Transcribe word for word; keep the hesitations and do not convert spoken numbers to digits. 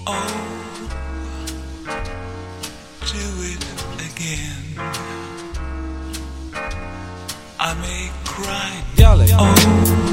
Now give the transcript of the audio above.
Oh, do it again. I may cry. Yale. Oh.